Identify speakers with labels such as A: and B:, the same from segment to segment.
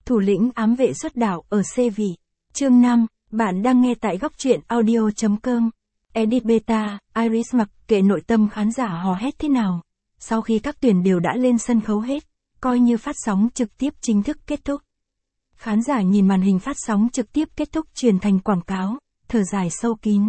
A: Thủ lĩnh ám vệ xuất đạo ở C vị. Chương 5, bạn đang nghe tại góc truyện audio.com. Edit Beta, Iris mặc kệ nội tâm khán giả hò hét thế nào. Sau khi các tuyển đều đã lên sân khấu hết, coi như phát sóng trực tiếp chính thức kết thúc. Khán giả nhìn màn hình phát sóng trực tiếp kết thúc truyền thành quảng cáo, thở dài sâu kín.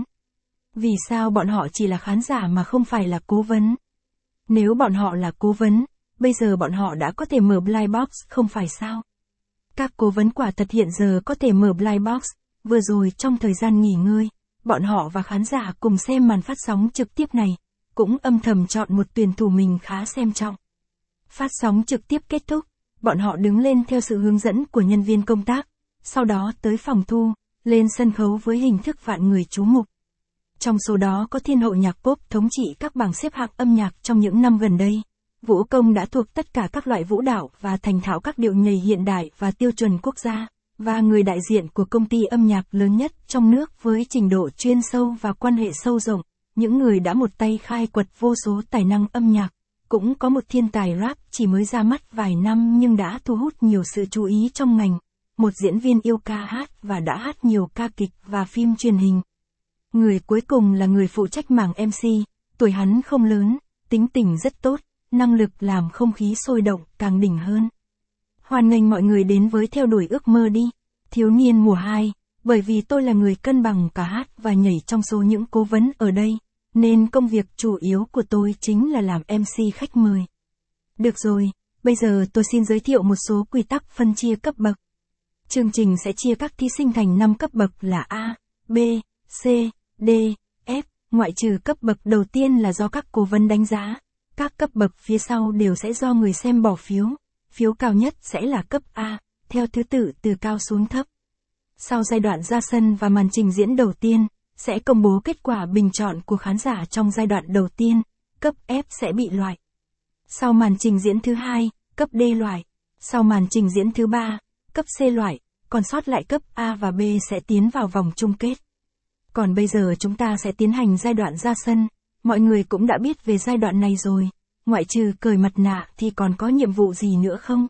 A: Vì sao bọn họ chỉ là khán giả mà không phải là cố vấn? Nếu bọn họ là cố vấn, bây giờ bọn họ đã có thể mở blind box không phải sao? Các cố vấn quả thật hiện giờ có thể mở blind box, vừa rồi trong thời gian nghỉ ngơi, bọn họ và khán giả cùng xem màn phát sóng trực tiếp này, cũng âm thầm chọn một tuyển thủ mình khá xem trọng. Phát sóng trực tiếp kết thúc, bọn họ đứng lên theo sự hướng dẫn của nhân viên công tác, sau đó tới phòng thu, lên sân khấu với hình thức vạn người chú mục. Trong số đó có thiên hậu nhạc pop thống trị các bảng xếp hạng âm nhạc trong những năm gần đây. Vũ công đã thuộc tất cả các loại vũ đạo và thành thạo các điệu nhảy hiện đại và tiêu chuẩn quốc gia, và người đại diện của công ty âm nhạc lớn nhất trong nước với trình độ chuyên sâu và quan hệ sâu rộng, những người đã một tay khai quật vô số tài năng âm nhạc. Cũng có một thiên tài rap chỉ mới ra mắt vài năm nhưng đã thu hút nhiều sự chú ý trong ngành, một diễn viên yêu ca hát và đã hát nhiều ca kịch và phim truyền hình. Người cuối cùng là người phụ trách mảng MC, tuổi hắn không lớn, tính tình rất tốt, năng lực làm không khí sôi động càng đỉnh hơn. Hoan nghênh mọi người đến với Theo đuổi ước mơ đi, thiếu niên mùa 2, bởi vì tôi là người cân bằng cả hát và nhảy trong số những cố vấn ở đây, nên công việc chủ yếu của tôi chính là làm MC khách mời. Được rồi, bây giờ tôi xin giới thiệu một số quy tắc phân chia cấp bậc. Chương trình sẽ chia các thí sinh thành 5 cấp bậc là A, B, C, D, F, ngoại trừ cấp bậc đầu tiên là do các cố vấn đánh giá. Các cấp bậc phía sau đều sẽ do người xem bỏ phiếu. Phiếu cao nhất sẽ là cấp A, theo thứ tự từ cao xuống thấp. Sau giai đoạn ra sân và màn trình diễn đầu tiên, sẽ công bố kết quả bình chọn của khán giả trong giai đoạn đầu tiên, cấp F sẽ bị loại. Sau màn trình diễn thứ hai, cấp D loại. Sau màn trình diễn thứ ba, cấp C loại, còn sót lại cấp A và B sẽ tiến vào vòng chung kết. Còn bây giờ chúng ta sẽ tiến hành giai đoạn ra sân, mọi người cũng đã biết về giai đoạn này rồi, ngoại trừ cởi mặt nạ thì còn có nhiệm vụ gì nữa không?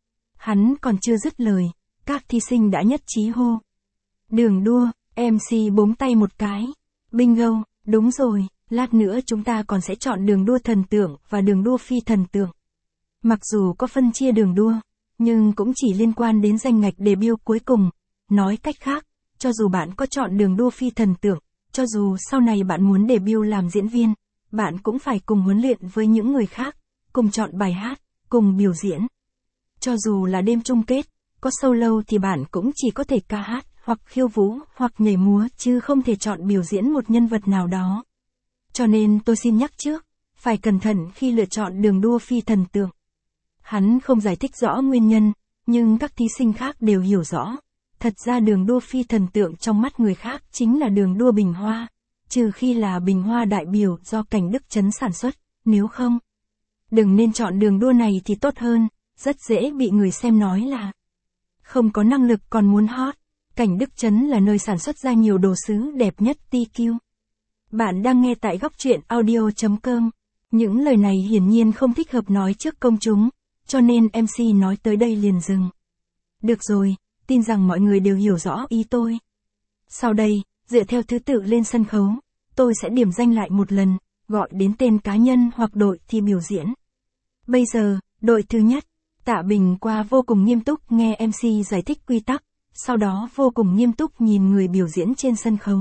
A: Hắn còn chưa dứt lời, các thí sinh đã nhất trí hô. Đường đua, MC búng tay một cái. Bingo, đúng rồi, lát nữa chúng ta còn sẽ chọn đường đua thần tượng và đường đua phi thần tượng. Mặc dù có phân chia đường đua, nhưng cũng chỉ liên quan đến danh ngạch debut cuối cùng. Nói cách khác, cho dù bạn có chọn đường đua phi thần tượng, cho dù sau này bạn muốn debut làm diễn viên, bạn cũng phải cùng huấn luyện với những người khác, cùng chọn bài hát, cùng biểu diễn. Cho dù là đêm chung kết, có solo thì bạn cũng chỉ có thể ca hát, hoặc khiêu vũ, hoặc nhảy múa chứ không thể chọn biểu diễn một nhân vật nào đó. Cho nên tôi xin nhắc trước, phải cẩn thận khi lựa chọn đường đua phi thần tượng. Hắn không giải thích rõ nguyên nhân, nhưng các thí sinh khác đều hiểu rõ. Thật ra đường đua phi thần tượng trong mắt người khác chính là đường đua bình hoa, trừ khi là bình hoa đại biểu do Cảnh Đức Chấn sản xuất, nếu không. Đừng nên chọn đường đua này thì tốt hơn, rất dễ bị người xem nói là không có năng lực còn muốn hot. Cảnh Đức Chấn là nơi sản xuất ra nhiều đồ sứ đẹp nhất TQ. Bạn đang nghe tại góc truyện audio.com. Những lời này hiển nhiên không thích hợp nói trước công chúng, cho nên MC nói tới đây liền dừng. Được rồi, tin rằng mọi người đều hiểu rõ ý tôi. Sau đây, dựa theo thứ tự lên sân khấu, tôi sẽ điểm danh lại một lần, gọi đến tên cá nhân hoặc đội thi biểu diễn. Bây giờ, đội thứ nhất, Tạ Bình Qua vô cùng nghiêm túc nghe MC giải thích quy tắc, sau đó vô cùng nghiêm túc nhìn người biểu diễn trên sân khấu.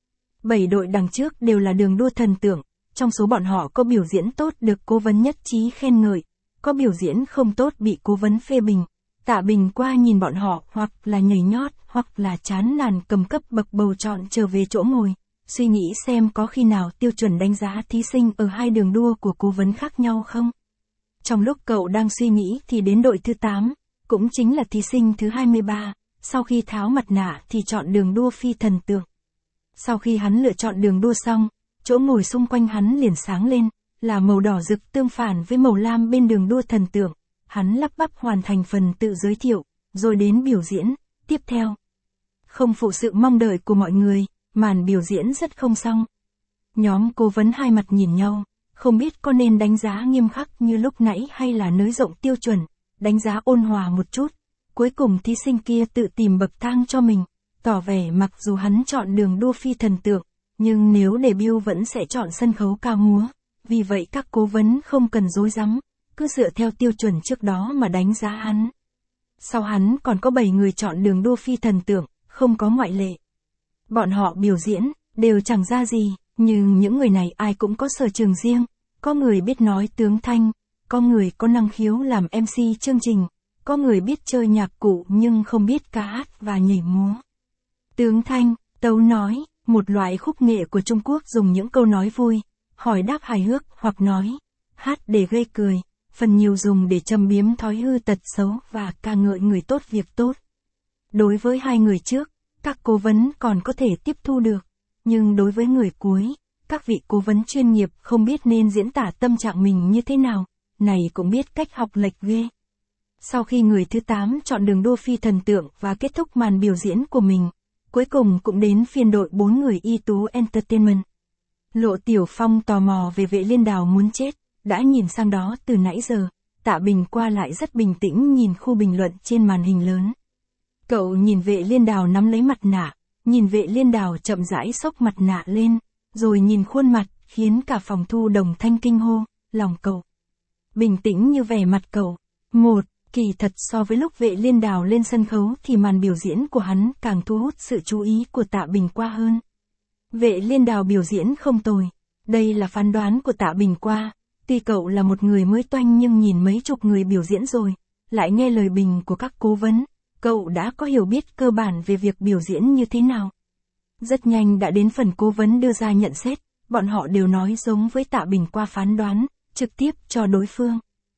A: 7 đội đằng trước đều là đường đua thần tượng, trong số bọn họ có biểu diễn tốt được cố vấn nhất trí khen ngợi, có biểu diễn không tốt bị cố vấn phê bình. Tạ Bình Qua nhìn bọn họ hoặc là nhảy nhót hoặc là chán nản cầm cấp bậc bầu chọn trở về chỗ ngồi, suy nghĩ xem có khi nào tiêu chuẩn đánh giá thí sinh ở hai đường đua của cố vấn khác nhau không. Trong lúc cậu đang suy nghĩ thì đến đội thứ 8, cũng chính là thí sinh thứ 23, sau khi tháo mặt nạ thì chọn đường đua phi thần tượng. Sau khi hắn lựa chọn đường đua xong, chỗ ngồi xung quanh hắn liền sáng lên, là màu đỏ rực tương phản với màu lam bên đường đua thần tượng. Hắn lắp bắp hoàn thành phần tự giới thiệu, rồi đến biểu diễn, tiếp theo. Không phụ sự mong đợi của mọi người, màn biểu diễn rất không xong. Nhóm cố vấn hai mặt nhìn nhau, không biết có nên đánh giá nghiêm khắc như lúc nãy hay là nới rộng tiêu chuẩn, đánh giá ôn hòa một chút. Cuối cùng thí sinh kia tự tìm bậc thang cho mình, tỏ vẻ mặc dù hắn chọn đường đua phi thần tượng, nhưng nếu debut vẫn sẽ chọn sân khấu ca múa. Vì vậy các cố vấn không cần rối rắm, cứ dựa theo tiêu chuẩn trước đó mà đánh giá hắn. Sau hắn còn có 7 người chọn đường đua phi thần tượng, không có ngoại lệ. Bọn họ biểu diễn, đều chẳng ra gì, nhưng những người này ai cũng có sở trường riêng. Có người biết nói tướng thanh, có người có năng khiếu làm MC chương trình, có người biết chơi nhạc cụ nhưng không biết ca hát và nhảy múa. Tướng thanh, tấu nói, một loại khúc nghệ của Trung Quốc dùng những câu nói vui, hỏi đáp hài hước hoặc nói, hát để gây cười, phần nhiều dùng để châm biếm thói hư tật xấu và ca ngợi người tốt việc tốt. Đối với 2 người trước, các cố vấn còn có thể tiếp thu được, nhưng đối với người cuối, các vị cố vấn chuyên nghiệp không biết nên diễn tả tâm trạng mình như thế nào, này cũng biết cách học lệch ghê. Sau khi người thứ 8 chọn đường đua phi thần tượng và kết thúc màn biểu diễn của mình, cuối cùng cũng đến phiên đội 4 người Y Tú Entertainment. Lộ Tiểu Phong tò mò về Vệ Liên Đào muốn chết, đã nhìn sang đó từ nãy giờ, Tạ Bình qua lại rất bình tĩnh nhìn khu bình luận trên màn hình lớn. Cậu nhìn Vệ Liên Đào nắm lấy mặt nạ, nhìn Vệ Liên Đào chậm rãi xốc mặt nạ lên, rồi nhìn khuôn mặt, khiến cả phòng thu đồng thanh kinh hô, lòng cậu bình tĩnh như vẻ mặt cậu. Kỳ thật so với lúc Vệ Liên Đào lên sân khấu thì màn biểu diễn của hắn càng thu hút sự chú ý của Tạ Bình qua hơn. Vệ Liên Đào biểu diễn không tồi, đây là phán đoán của Tạ Bình qua, tuy cậu là một người mới toanh nhưng nhìn mấy chục người biểu diễn rồi, lại nghe lời bình của các cố vấn, cậu đã có hiểu biết cơ bản về việc biểu diễn như thế nào. Rất nhanh đã đến phần cố vấn đưa ra nhận xét, bọn họ đều nói giống với Tạ Bình qua phán đoán, trực tiếp cho đối phương.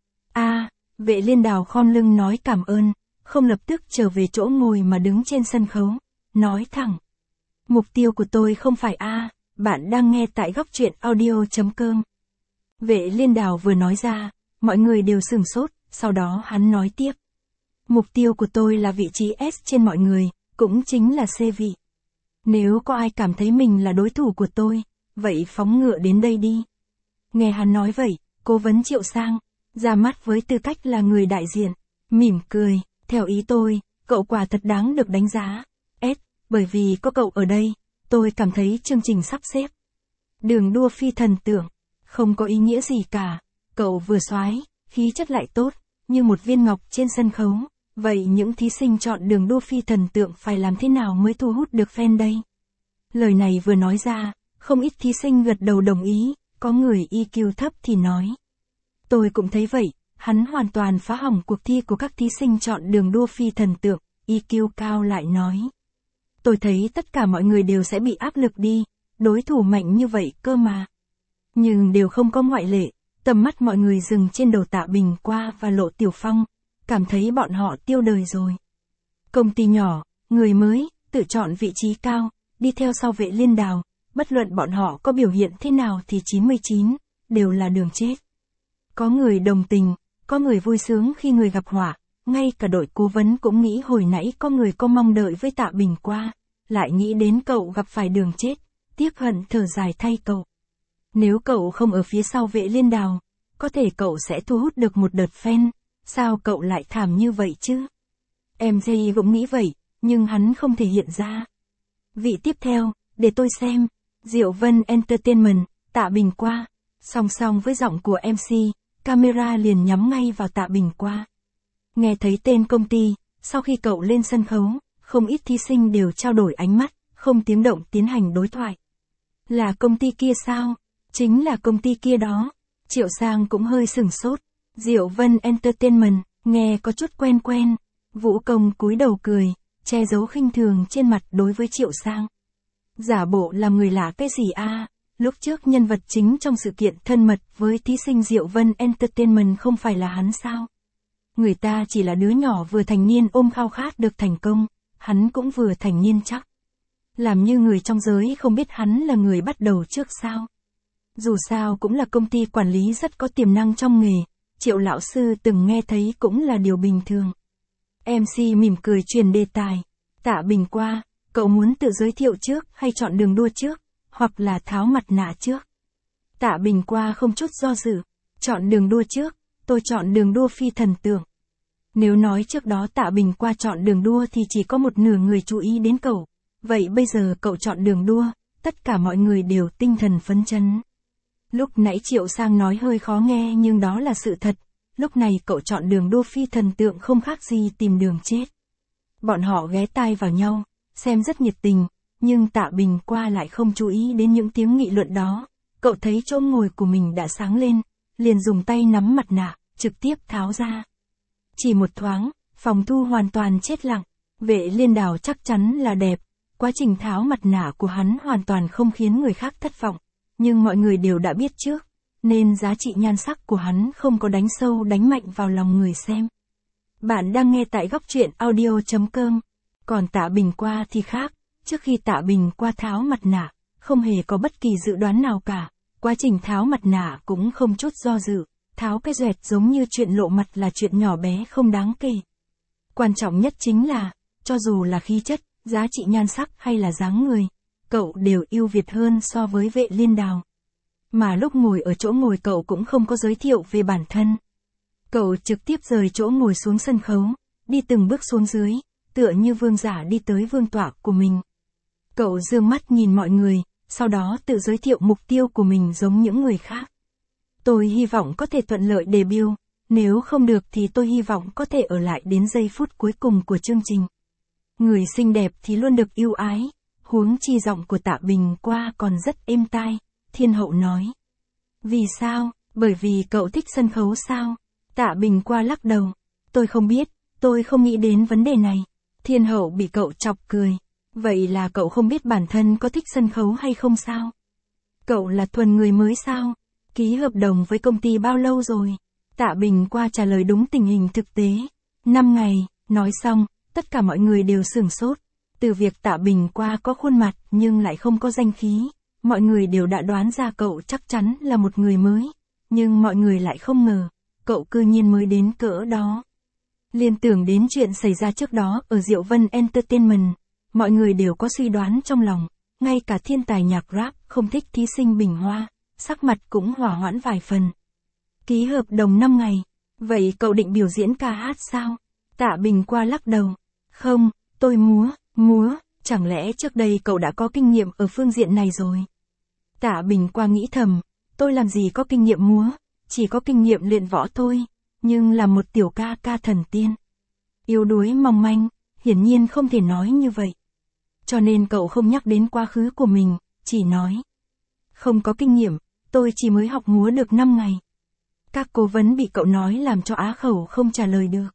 A: Vệ Liên Đào khom lưng nói cảm ơn, không lập tức trở về chỗ ngồi mà đứng trên sân khấu, nói thẳng. Mục tiêu của tôi không phải bạn đang nghe tại góc truyện audio.com. Vệ Liên Đào vừa nói ra, mọi người đều sửng sốt, sau đó hắn nói tiếp. Mục tiêu của tôi là vị trí S trên mọi người, cũng chính là C vị. Nếu có ai cảm thấy mình là đối thủ của tôi, vậy phóng ngựa đến đây đi. Nghe hắn nói vậy, cố vấn Triệu Sang ra mắt với tư cách là người đại diện, mỉm cười, theo ý tôi, cậu quả thật đáng được đánh giá. Bởi vì có cậu ở đây, tôi cảm thấy chương trình sắp xếp đường đua phi thần tượng không có ý nghĩa gì cả. Cậu vừa soái, khí chất lại tốt, như một viên ngọc trên sân khấu. Vậy những thí sinh chọn đường đua phi thần tượng phải làm thế nào mới thu hút được fan đây? Lời này vừa nói ra, không ít thí sinh gật đầu đồng ý, có người EQ thấp thì nói. Tôi cũng thấy vậy, hắn hoàn toàn phá hỏng cuộc thi của các thí sinh chọn đường đua phi thần tượng, EQ cao lại nói. Tôi thấy tất cả mọi người đều sẽ bị áp lực đi, đối thủ mạnh như vậy cơ mà. Nhưng đều không có ngoại lệ, tầm mắt mọi người dừng trên đầu Tạ Bình qua và Lộ Tiểu Phong, cảm thấy bọn họ tiêu đời rồi. Công ty nhỏ, người mới, tự chọn vị trí cao, đi theo sau Vệ Liên Đào, bất luận bọn họ có biểu hiện thế nào thì 99, đều là đường chết. Có người đồng tình, có người vui sướng khi người gặp họa, ngay cả đội cố vấn cũng nghĩ hồi nãy có người có mong đợi với Tạ Bình qua, lại nghĩ đến cậu gặp phải đường chết, tiếc hận thở dài thay cậu. Nếu cậu không ở phía sau Vệ Liên Đào, có thể cậu sẽ thu hút được một đợt fan, sao cậu lại thảm như vậy chứ? MJ cũng nghĩ vậy, nhưng hắn không thể hiện ra. Vị tiếp theo, để tôi xem, Diệu Vân Entertainment, Tạ Bình qua, song song với giọng của MC, camera liền nhắm ngay vào Tạ Bình qua. Nghe thấy tên công ty, sau khi cậu lên sân khấu, không ít thí sinh đều trao đổi ánh mắt, không tiếng động tiến hành đối thoại. Là công ty kia sao? Chính là công ty kia đó. Triệu Sang cũng hơi sửng sốt. Diệu Vân Entertainment, nghe có chút quen quen. Vũ Công cúi đầu cười, che giấu khinh thường trên mặt đối với Triệu Sang. Giả bộ làm người lạ cái gì Lúc trước nhân vật chính trong sự kiện thân mật với thí sinh Diệu Vân Entertainment không phải là hắn sao? Người ta chỉ là đứa nhỏ vừa thành niên ôm khao khát được thành công, hắn cũng vừa thành niên chắc. Làm như người trong giới không biết hắn là người bắt đầu trước sao? Dù sao cũng là công ty quản lý rất có tiềm năng trong nghề, Triệu lão sư từng nghe thấy cũng là điều bình thường. MC mỉm cười truyền đề tài. Tạ Bình qua, cậu muốn tự giới thiệu trước hay chọn đường đua trước, hoặc là tháo mặt nạ trước? Tạ Bình qua không chút do dự, chọn đường đua trước, tôi chọn đường đua phi thần tượng. Nếu nói trước đó Tạ Bình qua chọn đường đua thì chỉ có một nửa người chú ý đến cậu. Vậy bây giờ cậu chọn đường đua, tất cả mọi người đều tinh thần phấn chấn. Lúc nãy Triệu Sang nói hơi khó nghe nhưng đó là sự thật. Lúc này cậu chọn đường đua phi thần tượng không khác gì tìm đường chết. Bọn họ ghé tai vào nhau, xem rất nhiệt tình, nhưng Tạ Bình qua lại không chú ý đến những tiếng nghị luận đó. Cậu thấy chỗ ngồi của mình đã sáng lên, liền dùng tay nắm mặt nạ, trực tiếp tháo ra. Chỉ một thoáng, phòng thu hoàn toàn chết lặng. Vệ Liên Đào chắc chắn là đẹp. Quá trình tháo mặt nạ của hắn hoàn toàn không khiến người khác thất vọng. Nhưng mọi người đều đã biết trước, nên giá trị nhan sắc của hắn không có đánh sâu đánh mạnh vào lòng người xem. Bạn đang nghe tại góc truyện audio.com. Còn Tạ Bình qua thì khác. Trước khi Tạ Bình qua tháo mặt nạ, không hề có bất kỳ dự đoán nào cả. Quá trình tháo mặt nạ cũng không chút do dự. Tháo cái doẹt giống như chuyện lộ mặt là chuyện nhỏ bé không đáng kể. Quan trọng nhất chính là, cho dù là khí chất, giá trị nhan sắc hay là dáng người, cậu đều ưu việt hơn so với Vệ Liên Đào. Mà lúc ngồi ở chỗ ngồi cậu cũng không có giới thiệu về bản thân. Cậu trực tiếp rời chỗ ngồi xuống sân khấu, đi từng bước xuống dưới, tựa như vương giả đi tới vương tọa của mình. Cậu dương mắt nhìn mọi người, sau đó tự giới thiệu mục tiêu của mình giống những người khác. Tôi hy vọng có thể thuận lợi debut, nếu không được thì tôi hy vọng có thể ở lại đến giây phút cuối cùng của chương trình. Người xinh đẹp thì luôn được yêu ái, huống chi giọng của Tạ Bình qua còn rất êm tai, Thiên Hậu nói. Vì sao, bởi vì cậu thích sân khấu sao? Tạ Bình qua lắc đầu. Tôi không biết, tôi không nghĩ đến vấn đề này. Thiên Hậu bị cậu chọc cười. Vậy là cậu không biết bản thân có thích sân khấu hay không sao? Cậu là thuần người mới sao? Ký hợp đồng với công ty bao lâu rồi? Tạ Bình qua trả lời đúng tình hình thực tế. 5 ngày, nói xong, tất cả mọi người đều sửng sốt. Từ việc Tạ Bình qua có khuôn mặt nhưng lại không có danh khí, mọi người đều đã đoán ra cậu chắc chắn là một người mới. Nhưng mọi người lại không ngờ, cậu cư nhiên mới đến cỡ đó. Liên tưởng đến chuyện xảy ra trước đó ở Diệu Vân Entertainment, mọi người đều có suy đoán trong lòng, ngay cả thiên tài nhạc rap không thích thí sinh Bình Hoa, sắc mặt cũng hỏa hoãn vài phần. Ký hợp đồng 5 ngày, vậy cậu định biểu diễn ca hát sao? Tạ Bình qua lắc đầu. Không, tôi múa, chẳng lẽ trước đây cậu đã có kinh nghiệm ở phương diện này rồi? Tạ Bình qua nghĩ thầm, tôi làm gì có kinh nghiệm múa, chỉ có kinh nghiệm luyện võ thôi, nhưng là một tiểu ca ca thần tiên. Yếu đuối mong manh, hiển nhiên không thể nói như vậy. Cho nên cậu không nhắc đến quá khứ của mình, chỉ nói. Không có kinh nghiệm, tôi chỉ mới học múa được 5 ngày. Các cố vấn bị cậu nói làm cho á khẩu không trả lời được.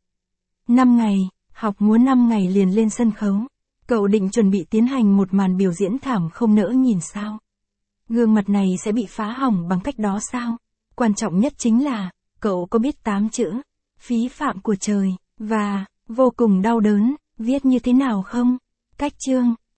A: 5 ngày, học múa 5 ngày liền lên sân khấu. Cậu định chuẩn bị tiến hành một màn biểu diễn thảm không nỡ nhìn sao? Gương mặt này sẽ bị phá hỏng bằng cách đó sao? Quan trọng nhất chính là, cậu có biết 8 chữ, phí phạm của trời, và, vô cùng đau đớn, viết như thế nào không? Cách chương.